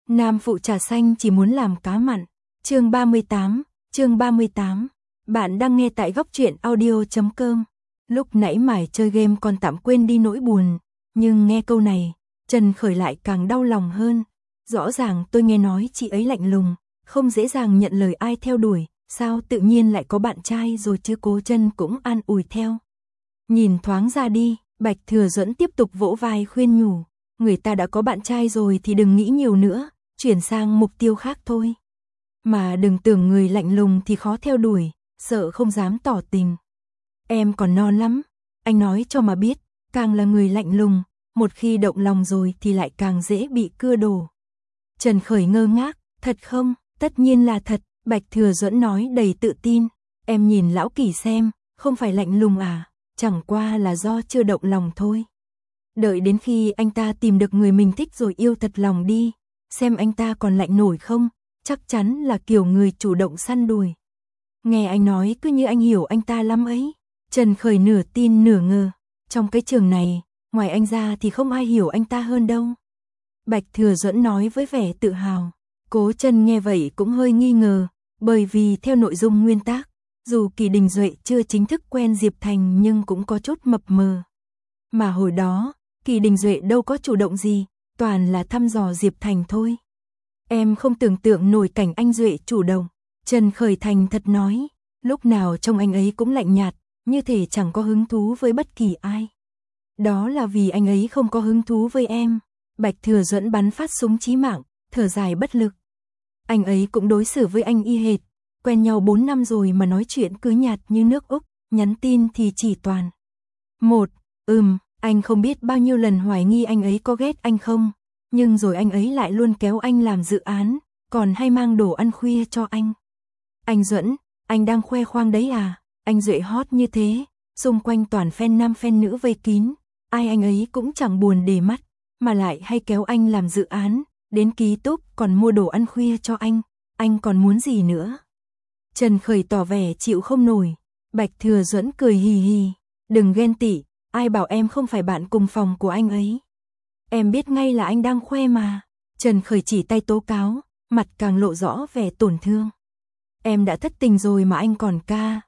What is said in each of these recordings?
Nam phụ trà xanh chỉ muốn làm cá mặn. Chương 38. Bạn đang nghe tại góc truyện audio.com. Lúc nãy mải chơi game còn tạm quên đi nỗi buồn, nhưng nghe câu này, Trần Khởi lại càng đau lòng hơn. Rõ ràng tôi nghe nói chị ấy lạnh lùng, không dễ dàng nhận lời ai theo đuổi, sao tự nhiên lại có bạn trai rồi chứ. Cố Chân cũng an ủi theo. Nhìn thoáng ra đi, Bạch Thừa Duẫn tiếp tục vỗ vai khuyên nhủ, người ta đã có bạn trai rồi thì đừng nghĩ nhiều nữa, chuyển sang mục tiêu khác thôi. Mà đừng tưởng người lạnh lùng thì khó theo đuổi, sợ không dám tỏ tình. Em còn non lắm, anh nói cho mà biết, càng là người lạnh lùng, một khi động lòng rồi thì lại càng dễ bị cưa đổ. Trần Khởi ngơ ngác, thật không? Tất nhiên là thật, Bạch Thừa Duẫn nói đầy tự tin. Em nhìn lão Kỳ xem, không phải lạnh lùng à, chẳng qua là do chưa động lòng thôi. Đợi đến khi anh ta tìm được người mình thích rồi yêu thật lòng đi, xem anh ta còn lạnh nổi không, chắc chắn là kiểu người chủ động săn đuổi. Nghe anh nói cứ như anh hiểu anh ta lắm ấy. Trần Khởi nửa tin nửa ngờ, trong cái trường này, ngoài anh ra thì không ai hiểu anh ta hơn đâu. Bạch Thừa Duẫn nói với vẻ tự hào. Cố Chân nghe vậy cũng hơi nghi ngờ, bởi vì theo nội dung nguyên tác, dù Kỳ Đình Duệ chưa chính thức quen Diệp Thành nhưng cũng có chút mập mờ. Mà hồi đó, Kỳ Đình Duệ đâu có chủ động gì, toàn là thăm dò Diệp Thành thôi. Em không tưởng tượng nổi cảnh anh Duệ chủ động. Trần Khởi thành thật nói, lúc nào trông anh ấy cũng lạnh nhạt, như thể chẳng có hứng thú với bất kỳ ai. Đó là vì anh ấy không có hứng thú với em. Bạch Thừa Duẫn bắn phát súng chí mạng, thở dài bất lực. Anh ấy cũng đối xử với anh y hệt, quen nhau 4 năm rồi mà nói chuyện cứ nhạt như nước Úc, nhắn tin thì chỉ toàn anh không biết bao nhiêu lần hoài nghi anh ấy có ghét anh không, nhưng rồi anh ấy lại luôn kéo anh làm dự án, còn hay mang đồ ăn khuya cho anh. Anh Duẫn, anh đang khoe khoang đấy à? Anh Duệ hot như thế, xung quanh toàn fan nam fan nữ vây kín, ai anh ấy cũng chẳng buồn để mắt, mà lại hay kéo anh làm dự án, đến ký túc còn mua đồ ăn khuya cho anh còn muốn gì nữa? Trần Khởi tỏ vẻ chịu không nổi. Bạch Thừa Duẫn cười hì hì, đừng ghen tị, ai bảo em không phải bạn cùng phòng của anh ấy. Em biết ngay là anh đang khoe mà. Trần Khởi chỉ tay tố cáo, mặt càng lộ rõ vẻ tổn thương. Em đã thất tình rồi mà anh còn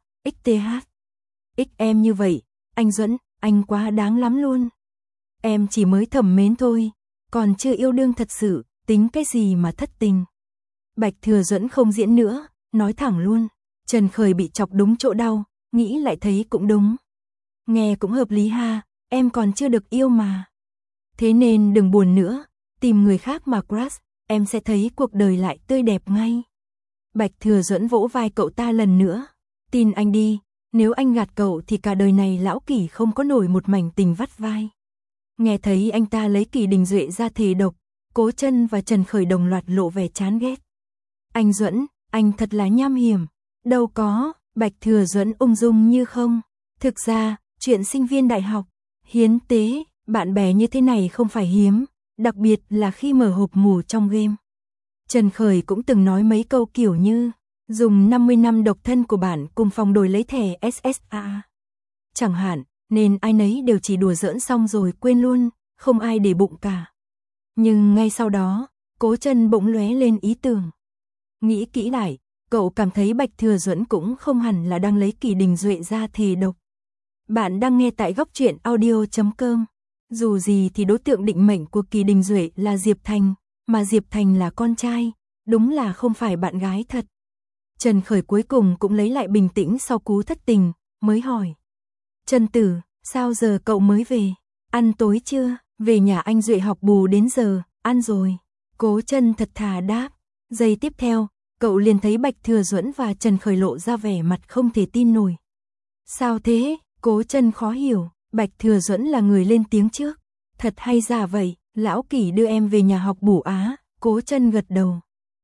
ích em như vậy, anh Duẫn, anh quá đáng lắm luôn. Em chỉ mới thầm mến thôi, còn chưa yêu đương thật sự, tính cái gì mà thất tình. Bạch Thừa Duẫn không diễn nữa, nói thẳng luôn. Trần Khởi bị chọc đúng chỗ đau, nghĩ lại thấy cũng đúng. Nghe cũng hợp lý ha, em còn chưa được yêu mà. Thế nên đừng buồn nữa, tìm người khác mà crush, em sẽ thấy cuộc đời lại tươi đẹp ngay. Bạch Thừa Duẫn vỗ vai cậu ta lần nữa. Tin anh đi, nếu anh gạt cậu thì cả đời này lão Kỳ không có nổi một mảnh tình vắt vai. Nghe thấy anh ta lấy Kỳ Đình Duệ ra thề độc, Cố Chân và Trần Khởi đồng loạt lộ vẻ chán ghét. Anh Duẫn, anh thật là nham hiểm. Đâu có, Bạch Thừa Duẫn ung dung như không. Thực ra, chuyện sinh viên đại học, hiến tế, bạn bè như thế này không phải hiếm, đặc biệt là khi mở hộp ngủ trong game. Trần Khởi cũng từng nói mấy câu kiểu như, dùng 50 năm độc thân của bạn cùng phòng đổi lấy thẻ SSA. Chẳng hạn, nên ai nấy đều chỉ đùa giỡn xong rồi quên luôn, không ai để bụng cả. Nhưng ngay sau đó, Cố Chân bỗng lóe lên ý tưởng. Nghĩ kỹ lại, cậu cảm thấy Bạch Thừa Duẫn cũng không hẳn là đang lấy Kỳ Đình Duệ ra thề độc. Bạn đang nghe tại góc truyện audio.com. Dù gì thì đối tượng định mệnh của Kỳ Đình Duệ là Diệp Thành, mà Diệp Thành là con trai, đúng là không phải bạn gái thật. Trần Khởi cuối cùng cũng lấy lại bình tĩnh sau cú thất tình, mới hỏi. Trần Tử, sao giờ cậu mới về? Ăn tối chưa? Về nhà anh Duệ học bù đến giờ, ăn rồi. Cố Chân thật thà đáp. Giây tiếp theo, cậu liền thấy Bạch Thừa Duẫn và Trần Khởi lộ ra vẻ mặt không thể tin nổi. Sao thế? Cố Chân khó hiểu. Bạch Thừa Duẫn là người lên tiếng trước. Thật hay giả vậy, lão Kỳ đưa em về nhà học bù á? Cố Chân gật đầu.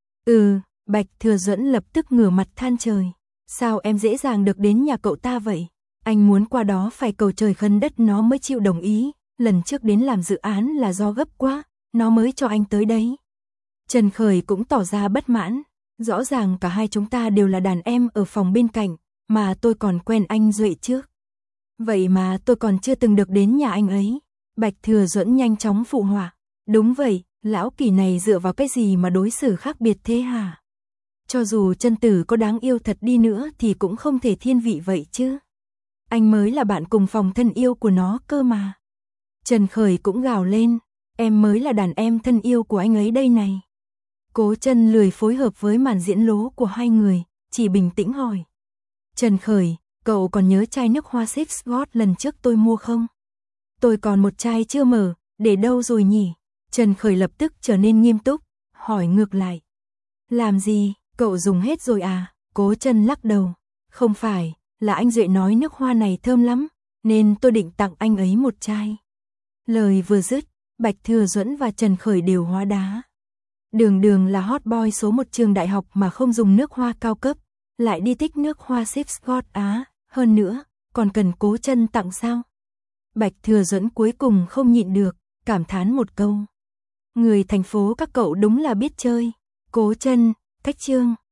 Bạch Thừa Duẫn lập tức ngửa mặt than trời. Sao em dễ dàng được đến nhà cậu ta vậy? Anh muốn qua đó phải cầu trời khấn đất nó mới chịu đồng ý. Lần trước đến làm dự án là do gấp quá, nó mới cho anh tới đấy. Trần Khởi cũng tỏ ra bất mãn. Rõ ràng cả hai chúng ta đều là đàn em ở phòng bên cạnh, mà tôi còn quen anh Duệ trước. Vậy mà tôi còn chưa từng được đến nhà anh ấy. Bạch Thừa Duẫn nhanh chóng phụ họa. Đúng vậy, Lão Kỳ này dựa vào cái gì mà đối xử khác biệt thế hả? Cho dù chân tử có đáng yêu thật đi nữa thì cũng không thể thiên vị vậy chứ. Anh mới là bạn cùng phòng thân yêu của nó cơ mà. Trần Khởi cũng gào lên, em mới là đàn em thân yêu của anh ấy đây này. Cố Chân lười phối hợp với màn diễn lố của hai người, chỉ bình tĩnh hỏi. Trần Khởi, cậu còn nhớ chai nước hoa Six God lần trước tôi mua không? Tôi còn một chai chưa mở, để đâu rồi nhỉ? Trần Khởi lập tức trở nên nghiêm túc, hỏi ngược lại. Làm gì, cậu dùng hết rồi à? Cố Chân lắc đầu. Không phải, là anh Duệ nói nước hoa này thơm lắm, nên tôi định tặng anh ấy một chai. Lời vừa dứt, Bạch Thừa Duẫn và Trần Khởi đều hóa đá. Đường Đường là hot boy số 1 trường đại học mà không dùng nước hoa cao cấp, lại đi thích nước hoa Six God Á, hơn nữa, còn cần Cố Chân tặng sao? Bạch Thừa Duẫn cuối cùng không nhịn được, cảm thán một câu. Người thành phố các cậu đúng là biết chơi. Cố Chân, cách chương.